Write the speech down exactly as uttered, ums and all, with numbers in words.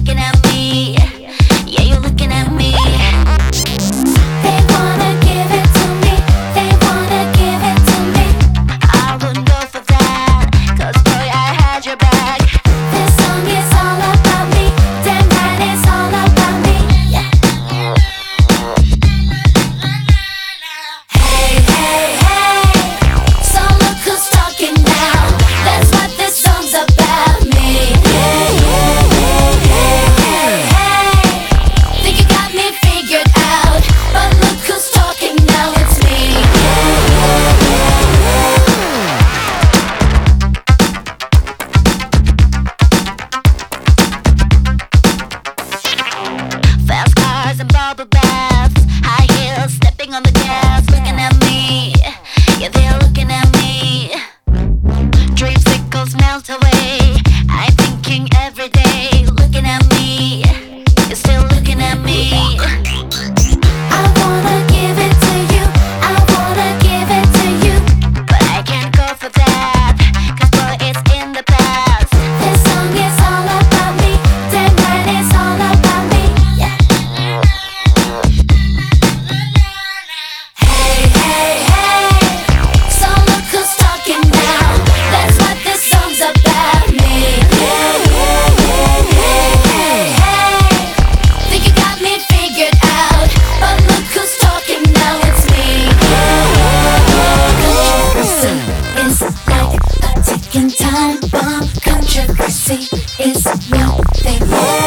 looking at me. Yeah, you're looking at me. They wanna give it to me. They wanna give it to me. I wouldn't go for that, 'cause boy, I had your back. This song is all about me. Damn right, it's all about me. Yeah. Hey, hey, hey. So look who's talking now. That's what this song's about me. Yeah, yeah, yeah, yeah, hey, hey. Think you got me figured out, but look who's talking now. It's me. Yeah, yeah, yeah, yeah. Fast cars and bubble baths, high heels, stepping on the gas, looking at me. Yeah, they're looking at me. Dreamsicles melt away. I'm thinking every day, looking at me. You're still looking at me. I wanna give it to you. I wanna give it to you. But I can't go for that, 'cause boy, it's in the past. This song is all about me. Damn right, it's all about me. Yeah. Hey, hey, hey. So look who's talking now. That's what this song's about me. Yeah, yeah, yeah, yeah, hey, hey. Think you got me figured out, but look who's talking now. It's me. Yeah, yeah, yeah. Controversy is like a ticking time bomb. Controversy is real thing. Yeah.